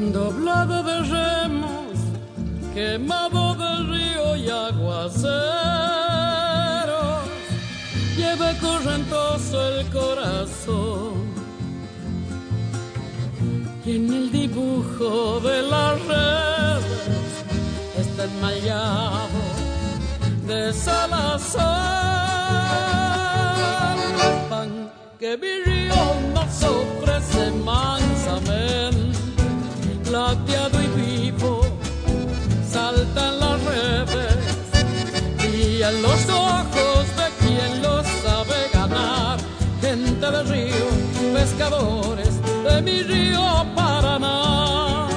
doblado de remos, quemado del río y aguaceros, lleva correntoso el corazón. Y en el dibujo de las redes está enmayado de Salazar. Pan que mi río nos ofrece mansamente, plateado y vivo, saltan las redes y en los ojos de quien lo sabe ganar. Gente del río, pescadores de mi río Paraná.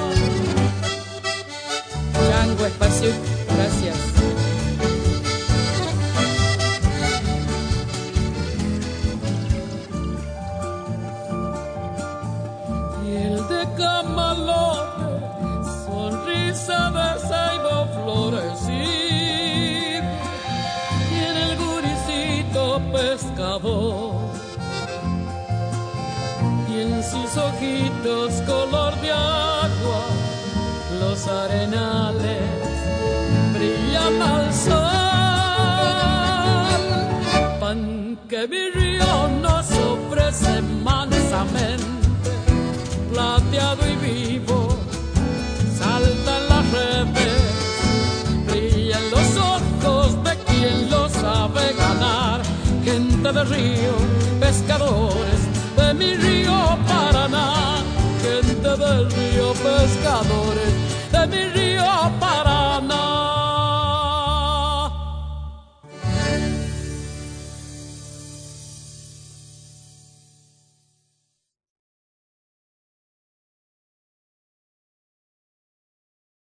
Chango Espacio, gracias. Piel de camalote, sonrisa de ceibo florecida, tiene el guricito pescador. Y en sus ojitos color de agua, los arenales brillan al sol. Pan que mi río nos ofrece mansamente, plateado y vivo, saltan las redes, brillan los ojos de quien lo sabe ganar. Gente de río, pescadores de mi río Paraná. Gente del río, pescadores de mi río Paraná.